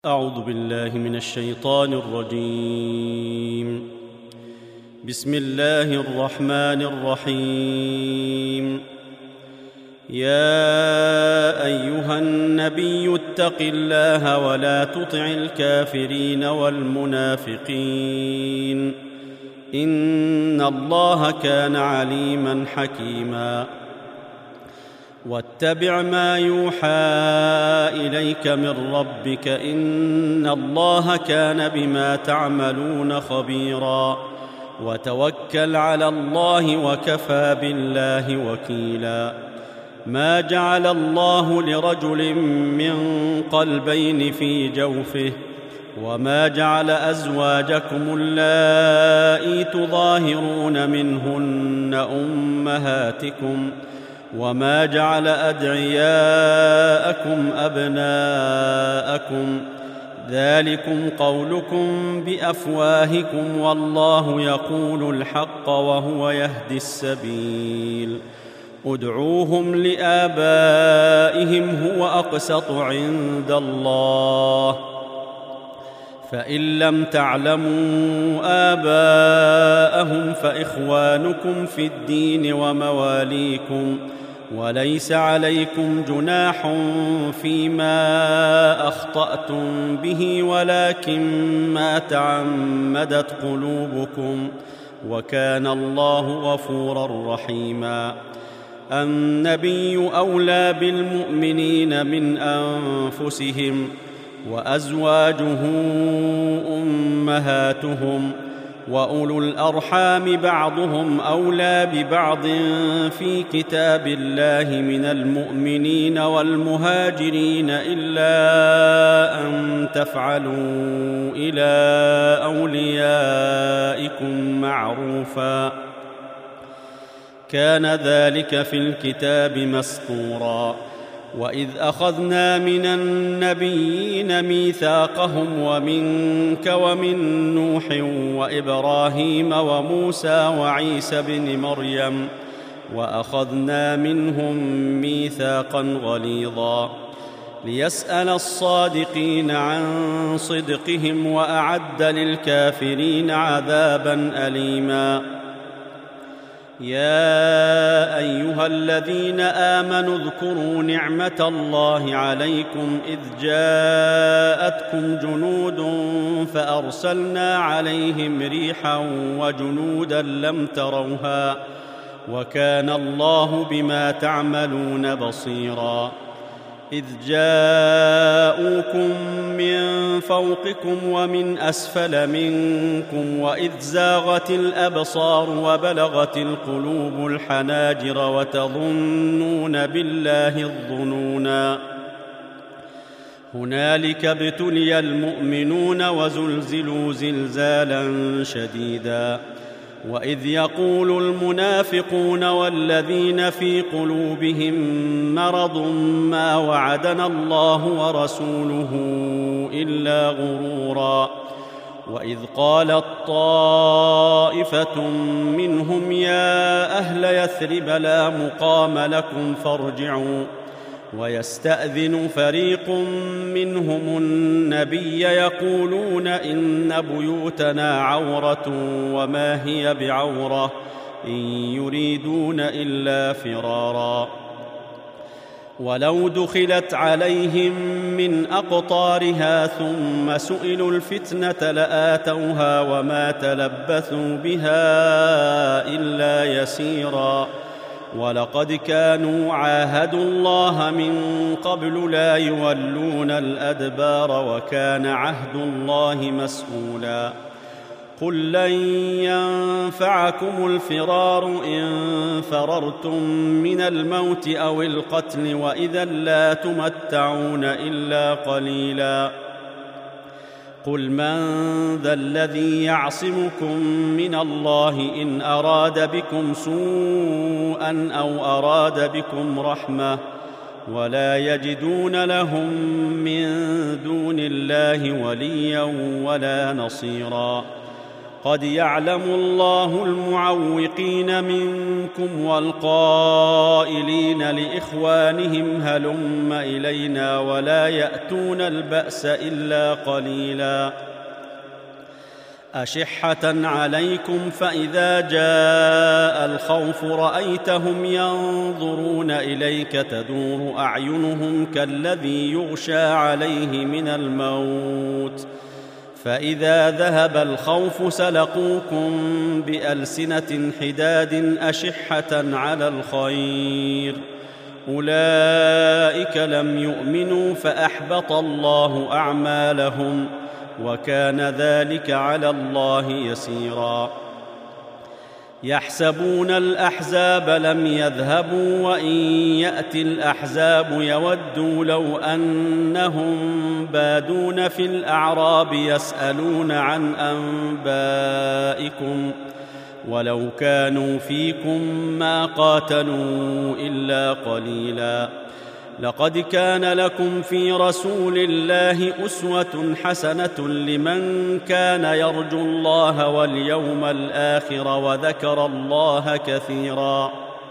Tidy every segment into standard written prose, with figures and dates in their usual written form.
أعوذ بالله من الشيطان الرجيم. بسم الله الرحمن الرحيم. يا أيها النبي اتق الله ولا تطع الكافرين والمنافقين إن الله كان عليما حكيما. واتبع ما يوحى إليك من ربك إن الله كان بما تعملون خبيرا. وتوكل على الله وكفى بالله وكيلا. ما جعل الله لرجل من قلبين في جوفه وما جعل أزواجكم اللائي تظاهرون منهن أمهاتكم وما جعل أدعياءكم أبناءكم ذلكم قولكم بأفواهكم والله يقول الحق وهو يهدي السبيل. ادعوهم لآبائهم هو أقسط عند الله فإن لم تعلموا آباءهم فإخوانكم في الدين ومواليكم وليس عليكم جناح فيما أخطأتم به ولكن ما تعمدت قلوبكم وكان الله غفورا رحيما. النبي أولى بالمؤمنين من أنفسهم وأزواجه أمهاتهم وأولو الأرحام بعضهم أولى ببعض في كتاب الله من المؤمنين والمهاجرين إلا أن تفعلوا إلى أوليائكم معروفا كان ذلك في الكتاب مسطورا. وإذ أخذنا من النبيين ميثاقهم ومنك ومن نوح وإبراهيم وموسى وعيسى بن مريم وأخذنا منهم ميثاقا غليظا ليسأل الصادقين عن صدقهم وأعد للكافرين عذابا أليما. يا أيها الذين آمنوا اذكروا نعمة الله عليكم إذ جاءتكم جنود فأرسلنا عليهم ريحا وجنودا لم تروها وكان الله بما تعملون بصيرا. إذ جاءوكم من فوقكم ومن أسفل منكم وإذ زاغت الأبصار وبلغت القلوب الحناجر وتظنون بالله الظنونا. هنالك ابتلي المؤمنون وزلزلوا زلزالا شديدا. وإذ يقول المنافقون والذين في قلوبهم مرض ما وعدنا الله ورسوله إلا غرورا. وإذ قالت طائفة منهم يا أهل يثرب لا مقام لكم فارجعوا ويستأذن فريق منهم النبي يقولون إن بيوتنا عورة وما هي بعورة إن يريدون إلا فرارا. ولو دخلت عليهم من أقطارها ثم سئلوا الفتنة لآتوها وما تلبثوا بها إلا يسيرا. ولقد كانوا عاهدوا الله من قبل لا يولون الأدبار وكان عهد الله مسؤولا. قل لن ينفعكم الفرار إن فررتم من الموت أو القتل وإذا لا تمتعون إلا قليلا. قل من ذا الذي يعصمكم من الله إن أراد بكم سوءا أو أراد بكم رحمة ولا يجدون لهم من دون الله وليا ولا نصيرا. قد يعلم الله المعوقين منكم والقائلين لإخوانهم هلم إلينا ولا يأتون البأس إلا قليلا أشحة عليكم فإذا جاء الخوف رأيتهم ينظرون إليك تدور أعينهم كالذي يغشى عليه من الموت فإذا ذهب الخوف سلقوكم بألسنة حداد أشحة على الخير أولئك لم يؤمنوا فأحبط الله أعمالهم وكان ذلك على الله يسيرا يحسبون الأحزاب لم يذهبوا وإن يأتي الأحزاب يودوا لو أنهم بادون في الأعراب يسألون عن أنبائكم ولو كانوا فيكم ما قاتلوا إلا قليلا لقد كان لكم في رسول الله أسوة حسنة لمن كان يرجو الله واليوم الآخر وذكر الله كثيرا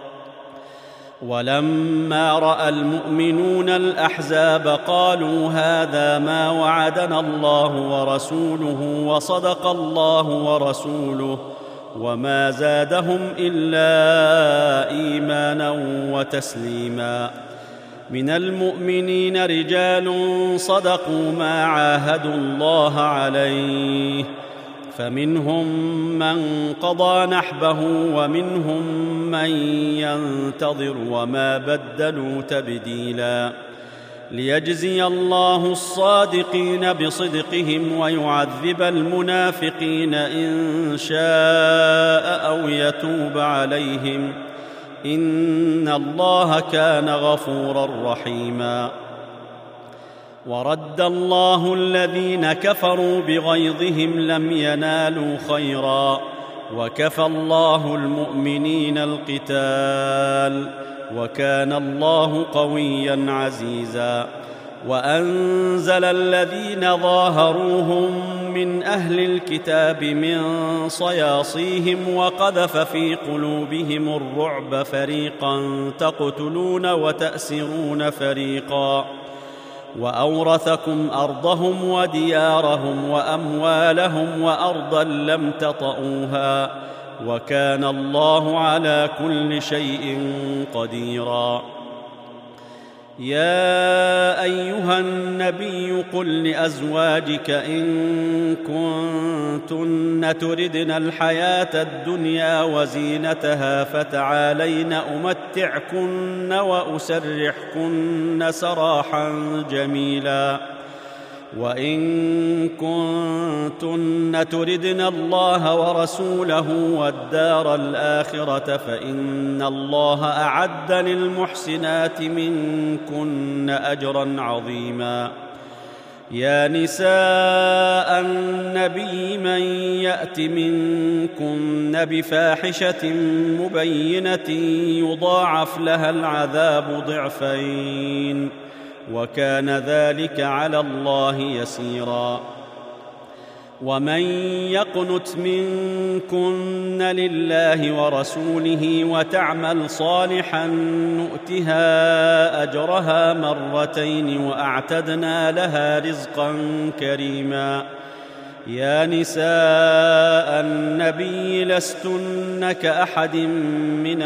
ولما رأى المؤمنون الأحزاب قالوا هذا ما وعدنا الله ورسوله وصدق الله ورسوله وما زادهم إلا إيمانا وتسليما من المؤمنين رجال صدقوا ما عاهدوا الله عليه فمنهم من قضى نحبه ومنهم من ينتظر وما بدلوا تبديلا ليجزي الله الصادقين بصدقهم ويعذب المنافقين إن شاء أو يتوب عليهم إن الله كان غفورا رحيما ورد الله الذين كفروا بغيظهم لم ينالوا خيرا وكفى الله المؤمنين القتال وكان الله قويا عزيزا وأنزل الذين ظاهروهم من أهل الكتاب من صياصيهم وقذف في قلوبهم الرعب فريقا تقتلون وتأسرون فريقا وأورثكم أرضهم وديارهم وأموالهم وأرضا لم تطئوها وكان الله على كل شيء قديرا يا أيها النبي قل لأزواجك إن كنتن تردن الحياة الدنيا وزينتها فتعالين أمتعكن وأسرحكن سراحا جميلا وإن كنتن تردن الله ورسوله والدار الآخرة فإن الله أعد للمحسنات منكن أجرا عظيما يا نساء النبي من يأت منكن بفاحشة مبينة يضاعف لها العذاب ضعفين وكان ذلك على الله يسيرا ومن يقنت منكن لله ورسوله وتعمل صالحا نؤتها أجرها مرتين وأعتدنا لها رزقا كريما يا نساء النبي لستن كأحد من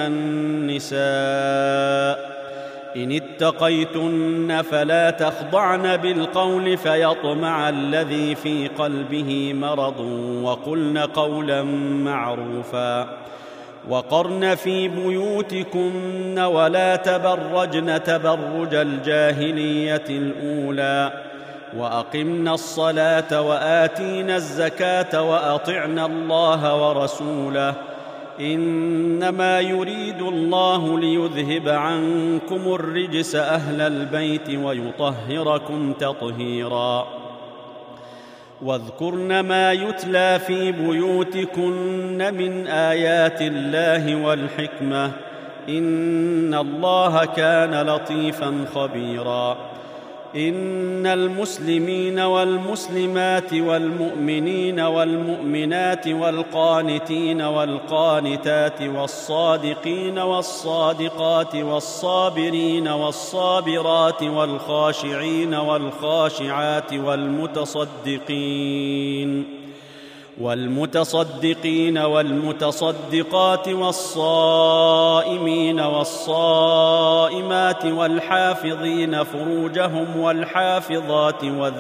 النساء إن اتقيتن فلا تخضعن بالقول فيطمع الذي في قلبه مرض وقلن قولا معروفا وقرن في بيوتكن ولا تبرجن تبرج الجاهلية الأولى وأقمنا الصلاة وآتينا الزكاة وأطعنا الله ورسوله إنما يريد الله ليذهب عنكم الرجس أهل البيت ويطهركم تطهيرا واذكرن ما يتلى في بيوتكن من آيات الله والحكمة إن الله كان لطيفا خبيرا إن المسلمين والمسلمات والمؤمنين والمؤمنات والقانتين والقانتات والصادقين والصادقات والصابرين والصابرات والخاشعين والخاشعات والمتصدقين والمتصدقات والصائمين والصائمات والحافظين فروجهم والحافظات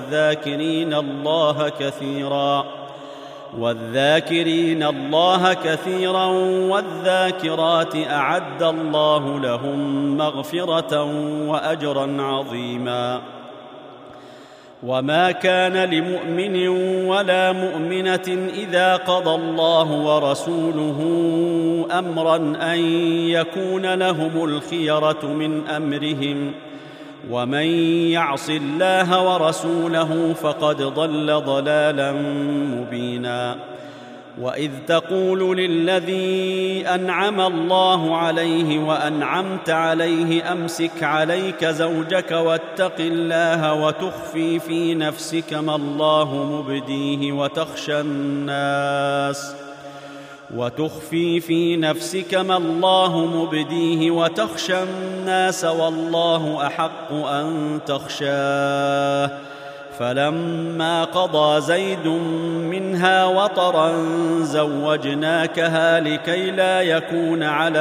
والذاكرين الله كثيرا والذاكرات أعد الله لهم مغفرة وأجرا عظيما. وما كان لمؤمن ولا مؤمنة إذا قضى الله ورسوله أمرا أن يكون لهم الخيرة من أمرهم، ومن يعص الله ورسوله فقد ضل ضلالا مبينا. وإذ تقول للذي أنعم الله عليه وأنعمت عليه أمسك عليك زوجك واتق الله وتخفي في نفسك ما الله مبديه وتخشى الناس والله أحق أن تخشاه. فلما قضى زيد منها وطرا زوجناكها لكي لا يكون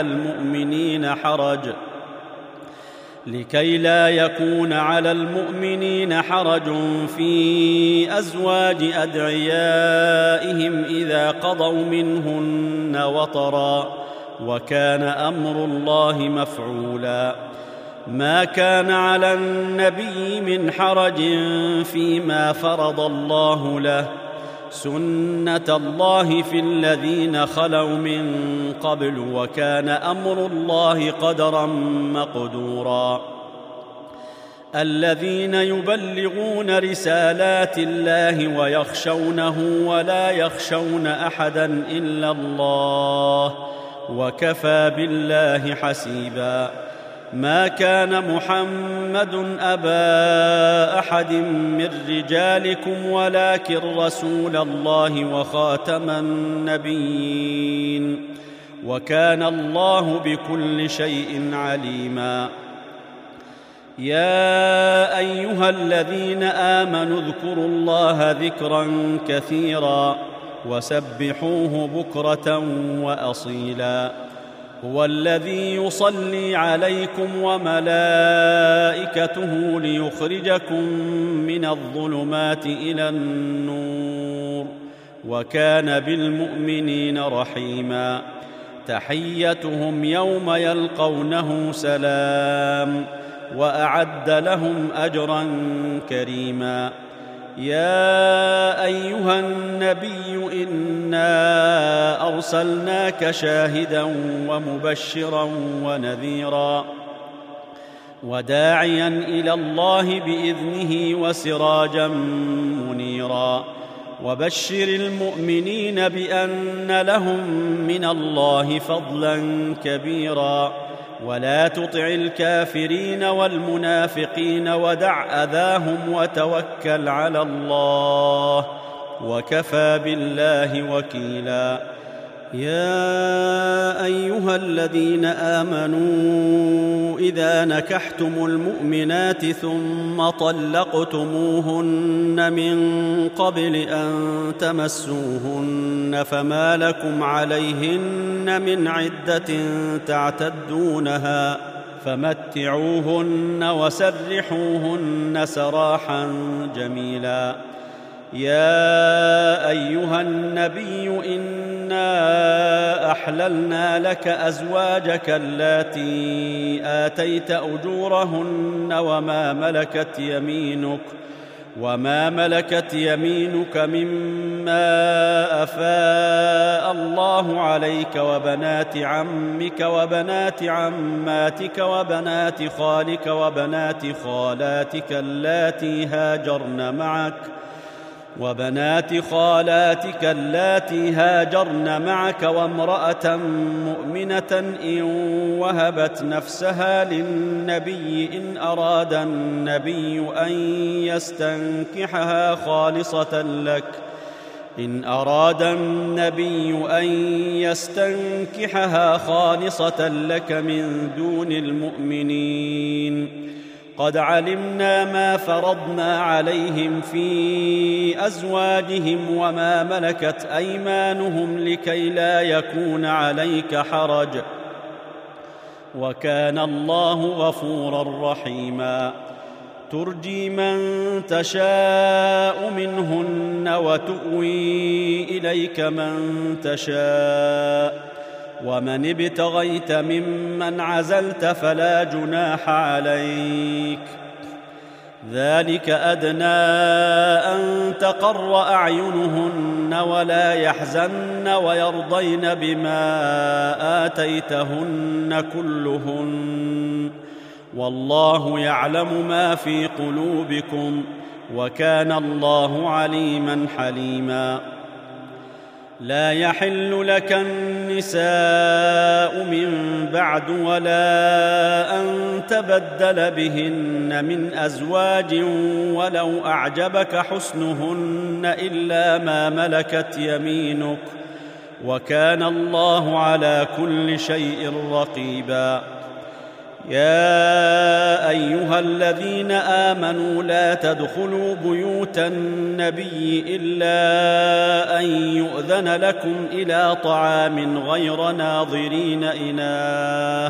على المؤمنين حرج في أزواج أدعيائهم إذا قضوا منهن وطرا، وكان أمر الله مفعولا. ما كان على النبي من حرج فيما فرض الله له، سنة الله في الذين خلوا من قبل، وكان أمر الله قدرا مقدورا. الذين يبلغون رسالات الله ويخشونه ولا يخشون أحدا إلا الله، وكفى بالله حسيبا. ما كان محمد أبا أحد من رجالكم ولكن رسول الله وخاتم النبيين، وكان الله بكل شيء عليما. يا أيها الذين آمنوا اذكروا الله ذكرا كثيرا وسبحوه بكرة وأصيلا. هو الذي يصلي عليكم وملائكته ليخرجكم من الظلمات إلى النور، وكان بالمؤمنين رحيما. تحيتهم يوم يلقونه سلام، وأعد لهم أجرا كريما. يا أيها النبي إنا أرسلناك شاهدا ومبشرا ونذيرا وداعيا إلى الله بإذنه وسراجا منيرا. وبشر المؤمنين بأن لهم من الله فضلا كبيرا، ولا تطع الكافرين والمنافقين ودع أذاهم وتوكل على الله، وكفى بالله وكيلا. يا أيها الذين آمنوا إذا نكحتم المؤمنات ثم طلقتموهن من قبل أن تمسوهن فما لكم عليهن من عدة تعتدونها، فمتعوهن وسرحوهن سراحا جميلا. يا أيها النبي إنا أحللنا لك أزواجك اللاتي آتيت أجورهن وما ملكت يمينك مما أفاء الله عليك، وبنات عمك وبنات عماتك وبنات خالك وبنات خالاتك اللاتي هاجرن معك، وبنات خالاتك اللاتي هاجرن معك وامرأة مؤمنة إن وهبت نفسها للنبي إن أراد النبي أن يستنكحها خالصة لك من دون المؤمنين. قد علمنا ما فرضنا عليهم في أزواجهم وما ملكت أيمانهم لكي لا يكون عليك حرج، وكان الله غفورا رحيما. ترجي من تشاء منهن وتؤوي إليك من تشاء، ومن ابتغيت ممن عزلت فلا جناح عليك. ذلك أدنى أن تقر أعينهن ولا يحزن ويرضين بما آتيتهن كلهن، والله يعلم ما في قلوبكم، وكان الله عليما حليما. لا يحل لك النساء من بعد ولا أن تبدل بهن من أزواج ولو أعجبك حسنهن إلا ما ملكت يمينك، وكان الله على كل شيء رقيبا. يا أيها الذين آمنوا لا تدخلوا بيوت النبي إلا أن يؤذن لكم إلى طعام غير ناظرين إناه،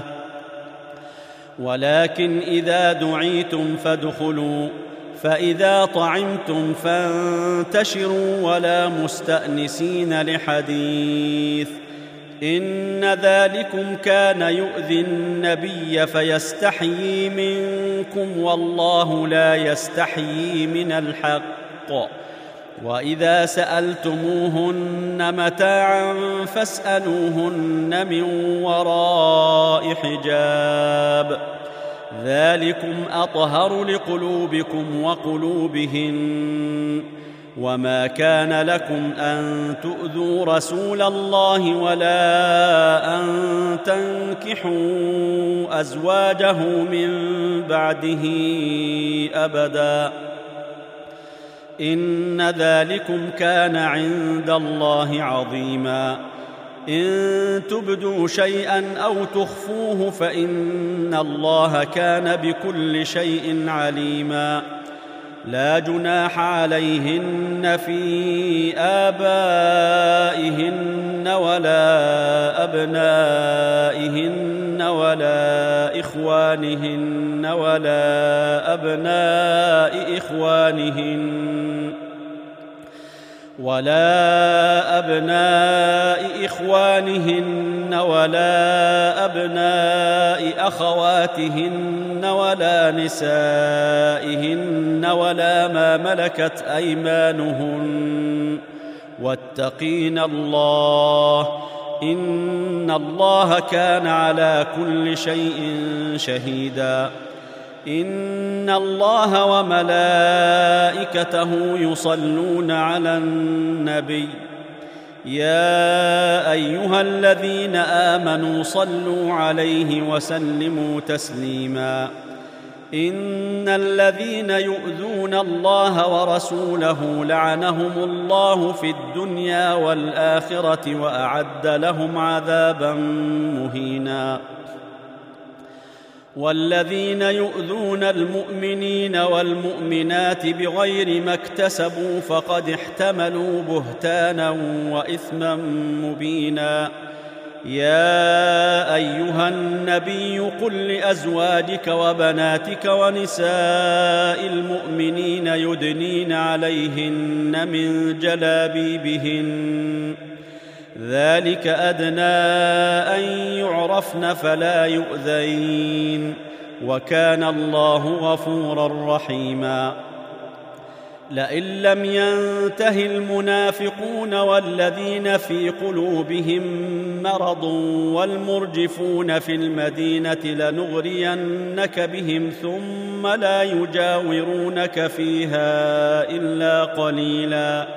ولكن إذا دعيتم فادخلوا، فإذا طعمتم فانتشروا ولا مستأنسين لحديث، إن ذلكم كان يؤذي النبي فيستحيي منكم، والله لا يستحيي من الحق. وإذا سألتموهن متاعا فاسألوهن من وراء حجاب، ذلكم أطهر لقلوبكم وقلوبهن. وما كان لكم أن تؤذوا رسول الله ولا أن تنكحوا أزواجه من بعده أبدا، إن ذلكم كان عند الله عظيما. إن تبدوا شيئا أو تخفوه فإن الله كان بكل شيء عليما. لا جناح عليهن في آبائهن ولا أبنائهن ولا إخوانهن ولا أبناء إخوانهن ولا أبناء أخواتهن ولا نسائهن ولا ما ملكت أيمانهن، واتقين الله، إن الله كان على كل شيء شهيدا. إن الله وملائكته يصلون على النبي، يا أيها الذين آمنوا صلوا عليه وسلموا تسليما. إن الذين يؤذون الله ورسوله لعنهم الله في الدنيا والآخرة وأعد لهم عذابا مهينا. والذين يؤذون المؤمنين والمؤمنات بغير ما اكتسبوا فقد احتملوا بهتانا وإثما مبينا. يا أيها النبي قل لأزواجك وبناتك ونساء المؤمنين يدنين عليهن من جلابيبهن، ذلك أدنى أن يعرفن فلا يؤذين، وكان الله غفورا رحيما. لئن لم ينته المنافقون والذين في قلوبهم مرض والمرجفون في المدينة لنغرينك بهم ثم لا يجاورونك فيها إلا قليلا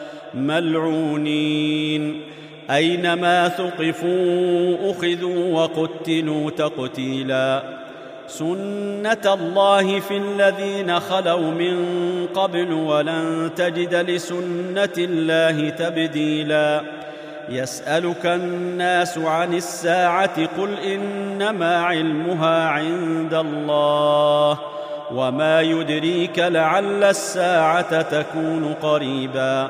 ملعونين أينما ثقفوا أخذوا وقتلوا تقتيلا سنة الله في الذين خلوا من قبل ولن تجد لسنة الله تبديلا يسألك الناس عن الساعة قل إنما علمها عند الله وما يدريك لعل الساعة تكون قريبا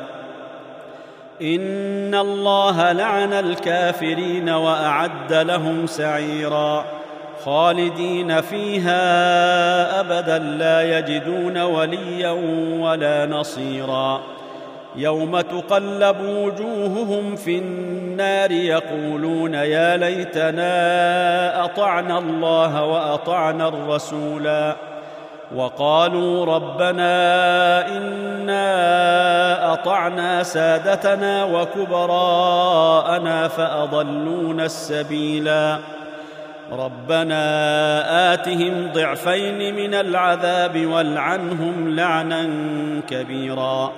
إن الله لعن الكافرين وأعد لهم سعيرا خالدين فيها أبدا لا يجدون وليا ولا نصيرا يوم تقلب وجوههم في النار يقولون يا ليتنا أطعنا الله وأطعنا الرسولا وقالوا ربنا إنا أطعنا سادتنا وكبراءنا فأضلونا السبيلا ربنا آتهم ضعفين من العذاب والعنهم لعنا كبيرا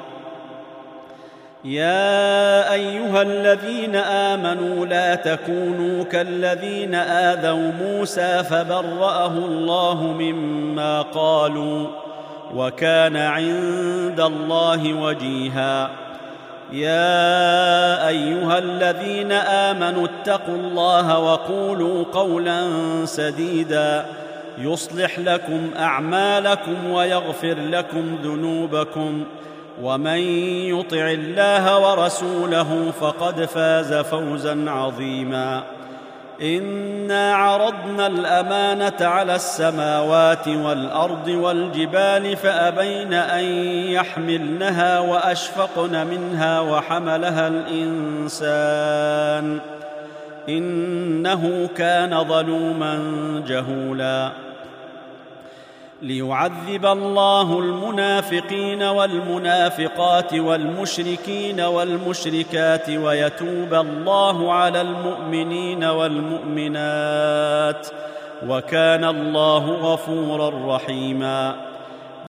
يا أيها الذين آمنوا لا تكونوا كالذين آذوا موسى فبرأه الله مما قالوا وكان عند الله وجيها يا أيها الذين آمنوا اتقوا الله وقولوا قولا سديدا يصلح لكم أعمالكم ويغفر لكم ذنوبكم ومن يطع الله ورسوله فقد فاز فوزا عظيما إنا عرضنا الأمانة على السماوات والأرض والجبال فأبين أن يحملنها وأشفقن منها وحملها الإنسان إنه كان ظلوما جهولا ليعذب الله المنافقين والمنافقات والمشركين والمشركات ويتوب الله على المؤمنين والمؤمنات وكان الله غفورا رحيما